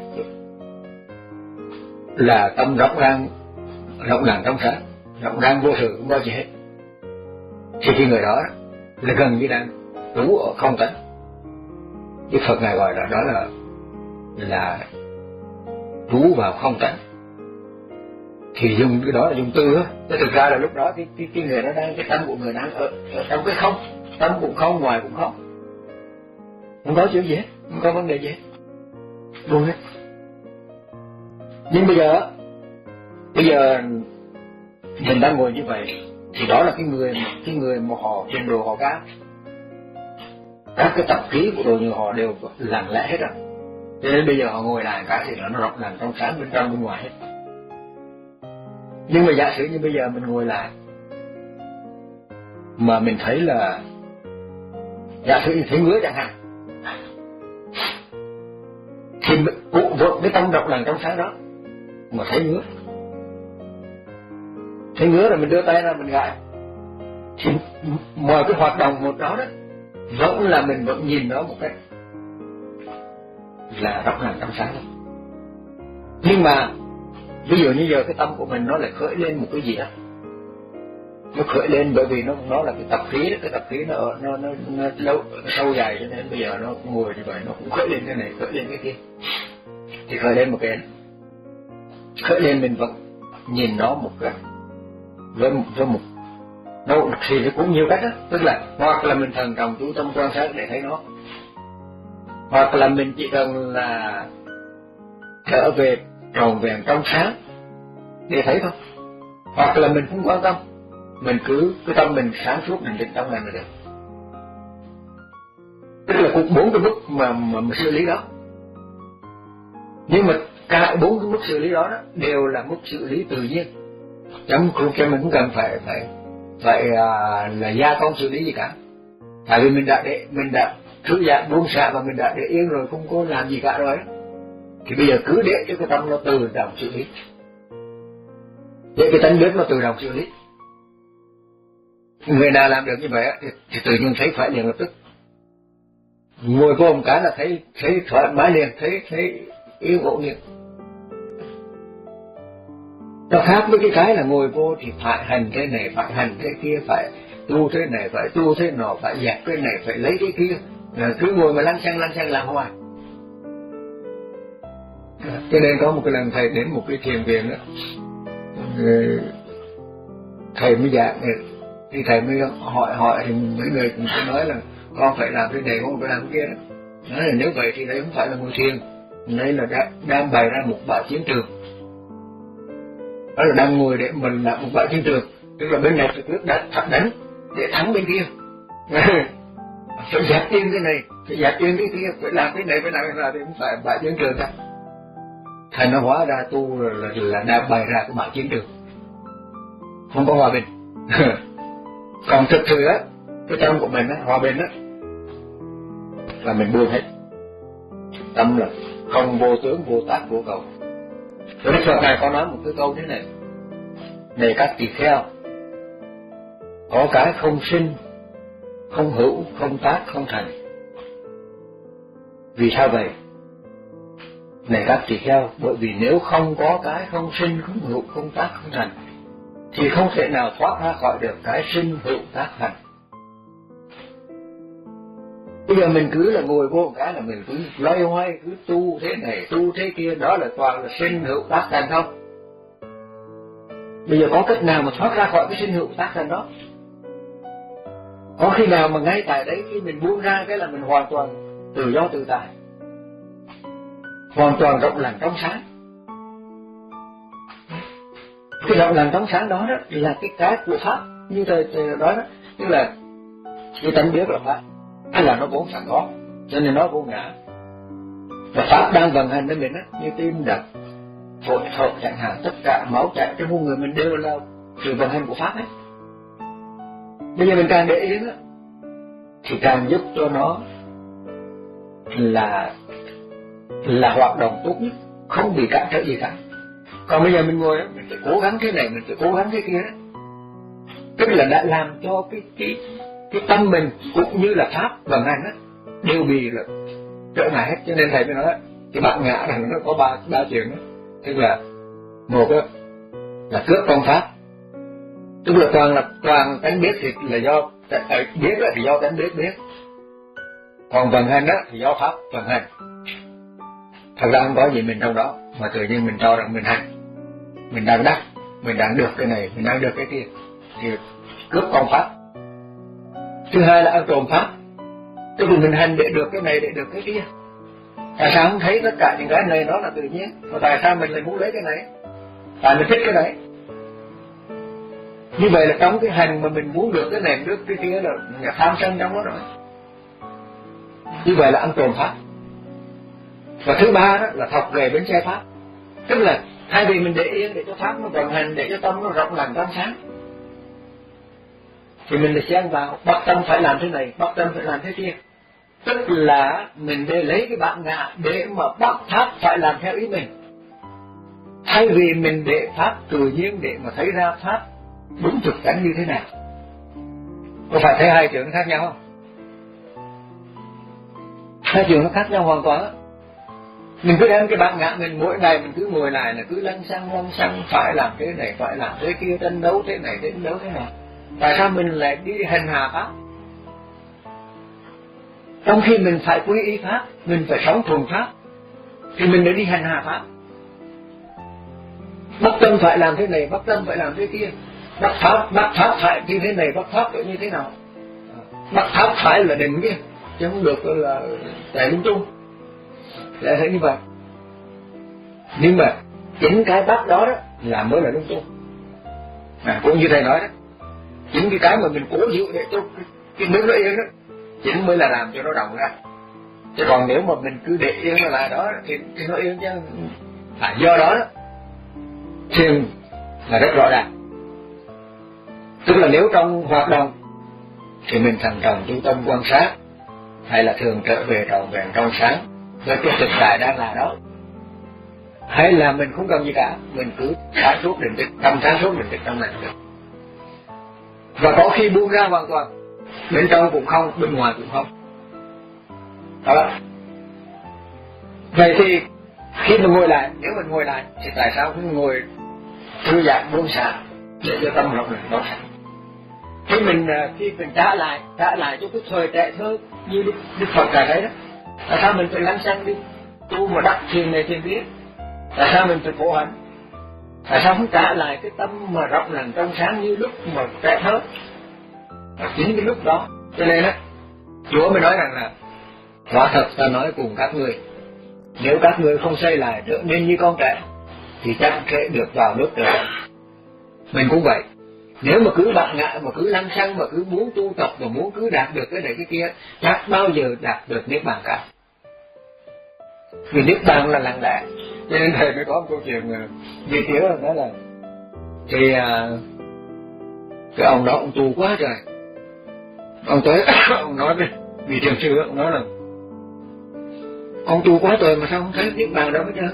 là tâm rộng ràng, rộng ràng trong sáng, rộng ràng vô sự, không có gì hết. Thì cái người đó là gần như đang trú ở không tánh. Đức Phật ngài gọi là đó là là trú vào không tánh. Thì dùng cái đó là dùng từ á, thực ra là lúc đó cái, cái, cái người đó đang, cái tâm của người đang ở, ở trong cái không, tâm cũng không, ngoài cũng không, không có chuyện gì hết, không có vấn đề gì hết, luôn hết. Nhưng bây giờ bây giờ mình đang ngồi như vậy thì đó là cái người cái người mà họ trình độ họ cao, các cái tập khí của đồ như họ đều lặng lẽ hết rồi. Cho nên bây giờ họ ngồi lại cái thì nó rộng ràng trong sáng bên trong bên ngoài hết. Nhưng mà giả sử như bây giờ mình ngồi lại mà mình thấy là, giả sử như thấy ngứa chẳng hạn, thì cũng vượt cái tâm rộng ràng trong sáng đó mà thấy ngứa, thấy ngứa rồi mình đưa tay ra mình gãi, thì mọi cái hoạt động một đó đó vẫn là mình vẫn nhìn nó một cách là rộng ràng trong sáng. Nhưng mà ví dụ như giờ cái tâm của mình nó lại khởi lên một cái gì đó, nó khởi lên bởi vì nó nó là cái tập khí đó, cái tập khí nó nó nó, nó lâu sâu dài, cho nên bây giờ nó ngồi như vậy nó cũng khởi lên cái này khởi lên cái kia. Thì khởi lên một cái khởi lên mình vẫn nhìn nó một cái với một, với một nó thì nó cũng nhiều cách đó, tức là hoặc là mình thần trọng chú tâm quan sát để thấy nó, hoặc là mình chỉ cần là trở về tròn vẹn trong sáng để thấy thôi, hoặc là mình không quan tâm, mình cứ cái tâm mình sáng suốt định định trong này là được. Tức là cũng bốn cái mức mà, mà mà xử lý đó. Nhưng mà cả bốn cái mức xử lý đó, đó đều là mức xử lý tự nhiên, chẳng không cho mình cũng cần phải phải phải à, là gia công xử lý gì cả. Tại vì mình đã để mình đã thư giãn buông xả và mình đã để yên rồi, không có làm gì cả rồi, thì bây giờ cứ để cho cái tâm nó tự động xử lý, để cái tánh biết nó tự động xử lý. Người nào làm được như vậy thì, thì tự nhiên thấy phải liền lập tức, ngồi vô một cái là thấy thấy thoải mái liền, thấy thấy yên ổn liền. Nó khác với cái cái là ngồi vô thì phải hành thế này, phải hành thế kia, phải tu thế này, phải tu thế nọ, phải dẹp cái này, phải lấy cái kia, là cứ ngồi mà lăn xăng lăn xăng làm hoài. Cho nên có một cái lần thầy đến một cái thiền viện đó, thầy mới giảng, thì thầy mới hỏi hỏi thì mấy người cũng có nói là con phải làm cái này, con phải làm cái kia đó. Nói là nếu vậy thì đấy không phải là ngồi thiền, đây là đang, đang bày ra một bãi chiến trường. Đó là đang ngồi để mình làm một bãi chiến trường, tức là bên này phải trước đánh, đánh để thắng bên kia. Phải dẹp yên cái này, phải dẹp yên cái kia, phải làm cái này, phải làm cái nào thì không phải bãi chiến trường cả. Thành nó hóa ra tu là, là, là đang bày ra cái bãi chiến trường, không có hòa bình. Còn thực sự á, cái tâm của mình á, hòa bình á, là mình buông hết. Tâm là không vô tướng, vô tác, vô cầu. Đức Phật này có nói một cái câu thế này: này các tỳ kheo, có cái không sinh, không hữu, không tác, không thành. Vì sao vậy? Này các tỳ kheo, bởi vì nếu không có cái không sinh, không hữu, không tác, không thành, thì không thể nào thoát ra khỏi được cái sinh hữu tác thành. Bây giờ mình cứ là ngồi vô một cái là mình cứ loay hoay, cứ tu thế này, tu thế kia, đó là toàn là sinh hữu tác thành không? Bây giờ có cách nào mà thoát ra khỏi cái sinh hữu tác thành đó? Có khi nào mà ngay tại đấy khi mình buông ra cái là mình hoàn toàn tự do tự tại, hoàn toàn rộng lặng trong sáng. Cái rộng lặng trong sáng đó, đó là cái cái của Pháp, như thầy, thầy nói đó, tức là cái tánh biết là pháp, hay là nó vốn sẵn có, cho nên nó vô ngã. Và pháp đang vận hành đến mình á, như tim đập, phổi thở chẳng hạn, tất cả máu chảy trong con người mình đều là sự vận hành của pháp ấy. Bây giờ mình càng để ý á, thì càng giúp cho nó là là hoạt động tốt nhất, không bị cản trở gì cả. Còn bây giờ mình ngồi á, mình phải cố gắng thế này, mình phải cố gắng thế kia đó, tức là đã làm cho cái cái cái tâm mình cũng như là pháp vận hành á đều bị là trở ngại hết. Cho nên thầy mới nói cái bát ngã này nó có ba ba chuyện đó. Tức là một á là cướp công pháp, tức là toàn là toàn tánh biết thì là do biết là thì do tánh biết biết, còn vận hành đó thì do pháp vận hành. Thật ra không có gì mình trong đó, mà tự nhiên mình cho rằng mình hành, mình đang đắc, mình đang được cái này, mình đang được cái kia, thì cướp công pháp. Thứ hai là ăn trộm pháp, tức là mình hành để được cái này, để được cái kia. Tại sao không thấy tất cả những cái này đó là tự nhiên, mà tại sao mình lại muốn lấy cái này? Tại mình thích cái này. Như vậy là trong cái hành mà mình muốn được cái này, được cái kia là tham sân trong đó rồi. Như vậy là ăn trộm pháp. Và thứ ba đó là thọc về bến xe pháp, tức là thay vì mình để yên để cho pháp nó vận hành, để cho tâm nó rộng lành trong sáng, thì mình lại xen vào, bắt tâm phải làm thế này, bắt tâm phải làm thế kia. Tức là mình để lấy cái bản ngã để mà bắt pháp phải làm theo ý mình, thay vì mình để pháp tự nhiên để mà thấy ra pháp đúng thực tánh như thế nào. Có phải thấy hai chuyện nó khác nhau không? Hai chuyện nó khác nhau hoàn toàn. Mình cứ đem cái bản ngã mình mỗi ngày mình cứ ngồi lại là cứ lăng xăng lăng xăng phải làm thế này, phải làm thế kia, tranh đấu thế này, tranh đấu thế nào. Tại sao mình lại đi hành hạ pháp? Trong khi mình phải quy y pháp, mình phải sống thuần pháp, thì mình lại đi hành hạ pháp. Bắt tâm phải làm thế này, bắt tâm phải làm thế kia, bắt pháp, bắt pháp phải như thế này, bắt pháp phải như thế nào. Bắt pháp phải là định kia, chứ không được là chạy lung tung. Lại thấy như vậy. Nhưng mà chính cái bắt đó đó là mới là lung tung. À, cũng như thầy nói đó, chính cái cái mà mình cố giữ để cho cái, cái nước nó yên đó, chính mới là làm cho nó động ra. Chứ còn nếu mà mình cứ để yên là đó thì, thì nó yên chứ. À, do đó đó thiền là rất rõ ràng. Tức là nếu trong hoạt động thì mình thành trọng chú tâm quan sát, hay là thường trở về trọn vẹn trong sáng với cái thực tại đang là đó, hay là mình không cần gì cả, mình cứ sáng suốt định tĩnh, tâm sáng suốt định tĩnh trong này được. Và có khi buông ra hoàn toàn, bên trong cũng không, bên ngoài cũng không. Đó. Vậy thì khi mình ngồi lại, nếu mình ngồi lại thì tại sao không ngồi thư giãn buông xả để cho tâm rộng lượng đó? Khi mình khi mình trả lại trả lại cho cái thời trẻ thơ như Đức, Đức Phật cả đấy đó, tại sao mình phải lăn xăng đi tu mà đắc thiền này thiền kia? Tại sao mình phải khổ hạnh? Tại sao không trả lại cái tâm mà rộng lành trong sáng như lúc mà trẻ thơ? Chính cái lúc đó. Cho nên á, Chúa mới nói rằng là quả thật ta nói cùng các ngươi, nếu các ngươi không xây lại trở nên như con trẻ thì chắc sẽ được vào nước trời. Mình cũng vậy. Nếu mà cứ bạc ngã, mà cứ lăng xăng, mà cứ muốn tu tập, mà muốn cứ đạt được cái này cái kia, chắc bao giờ đạt được niết bàn cả. Vì niết bàn là lặng lẽ. Cho nên thầy mới có một câu chuyện Di Tiếu là nói là thì à, cái ông đó ông tu quá trời. Ông tới ông nói với vị thiền sư, ông nói là ông tu quá trời mà sao không thấy niết bàn đâu hết trơn.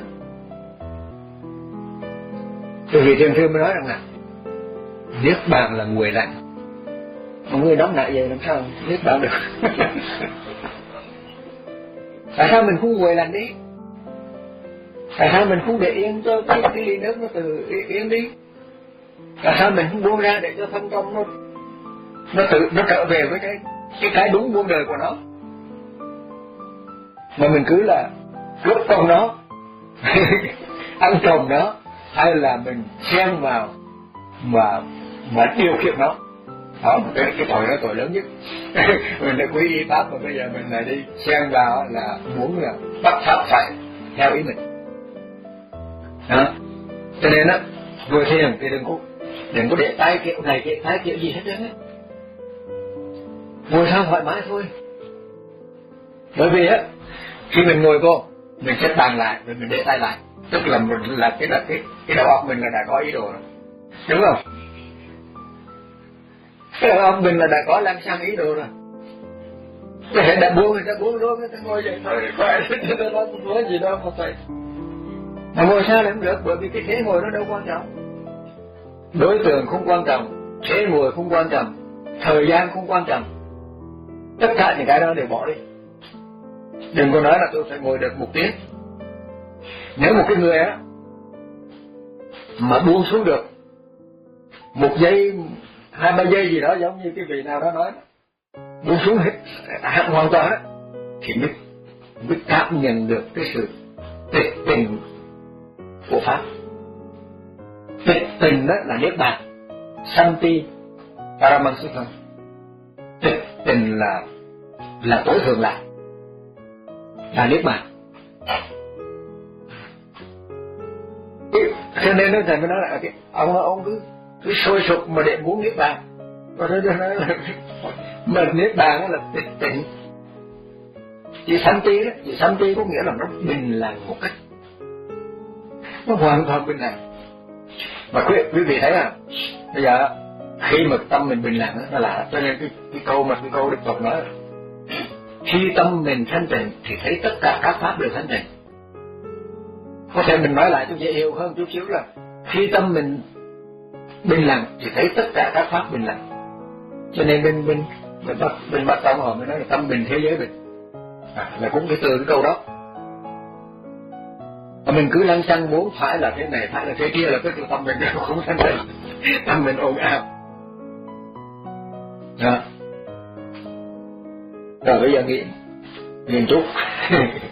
Thì vị thiền sư mới nói rằng là niết bàn là nguội lạnh. Một người nóng nảy vậy làm sao niết bàn được? Tại sao mình không nguội lạnh đi? Tại sao mình không để yên cho cái, cái ly nước nó từ yên đi? Tại sao mình không buông ra để cho thân tâm nó nó tự nó trở về với cái cái cái đúng muôn đời của nó? Mà mình cứ là cướp con nó, ăn trộm nó, hay là mình xen vào mà mà điều khiển nó. Đó, cái, cái tội đó tội lớn nhất. Mình đã quy y pháp mà bây giờ mình lại đi xen vào là muốn là bắt pháp phải theo ý mình. Đó. Cho nên á, vừa thiền thì đừng có đừng có để tay kiểu này cái tay kiểu gì hết trơn á. Ngồi sao thoải mái thôi. Bởi vì á, khi mình ngồi vô, mình xếp bàn lại rồi mình để tay lại, tức là mình là cái là cái cái đầu óc mình là đã có ý đồ rồi, đúng không? Cái đầu óc mình là đã có lăng xăng ý đồ rồi. Cái hệ đã buông người ta buông luôn, người ta ngồi dậy thôi, khỏe, nó không có gì đâu mà phải. Mà ngồi sao lại không được, bởi vì cái thế ngồi nó đâu quan trọng. Đối tượng không quan trọng, thế ngồi không quan trọng, thời gian không quan trọng. Tất cả những cái đó đều bỏ đi. Đừng có nói là tôi phải ngồi được một tiếng. Nếu một cái người á mà buông xuống được một giây, hai ba giây gì đó, giống như cái vị nào đó nói, buông xuống hết hoàn toàn á, thì mới, mới cảm nhận được cái sự tịch tình của Pháp. Tịch tình đó là niết bàn, Santi Paramahansa. Tịch tình là là tối thượng lạc, là niết bàn. Cho nên nó thầy mới nói là cái ông ông cứ cứ sôi sục mà để muốn niết bàn, và nó nói là mà niết bàn là tịch tịnh. Chỉ Santi đó, chỉ Santi có nghĩa là nó bình lặng một cách, nó hoàn toàn bình lặng. Mà quý, quý vị thấy à, bây giờ khi mà tâm mình bình lặng nó là, cho nên cái, cái câu mà cái câu Đức Phật nói là khi tâm mình thanh tịnh thì thấy tất cả các pháp đều thanh tịnh. Có thể mình nói lại cho dễ hiểu hơn chút xíu là khi tâm mình bình lặng thì thấy tất cả các pháp bình lặng. Cho nên bên bên bên bắt bên bắt tông họ mới nói là tâm bình thế giới bình, à, là cũng cái từ cái câu đó. Và mình cứ lăng xăng muốn phải là thế này, phải là thế kia, là cái tâm mình đều không thanh tịnh, tâm mình ồn ào. Rồi bây giờ nghĩ nghiền chút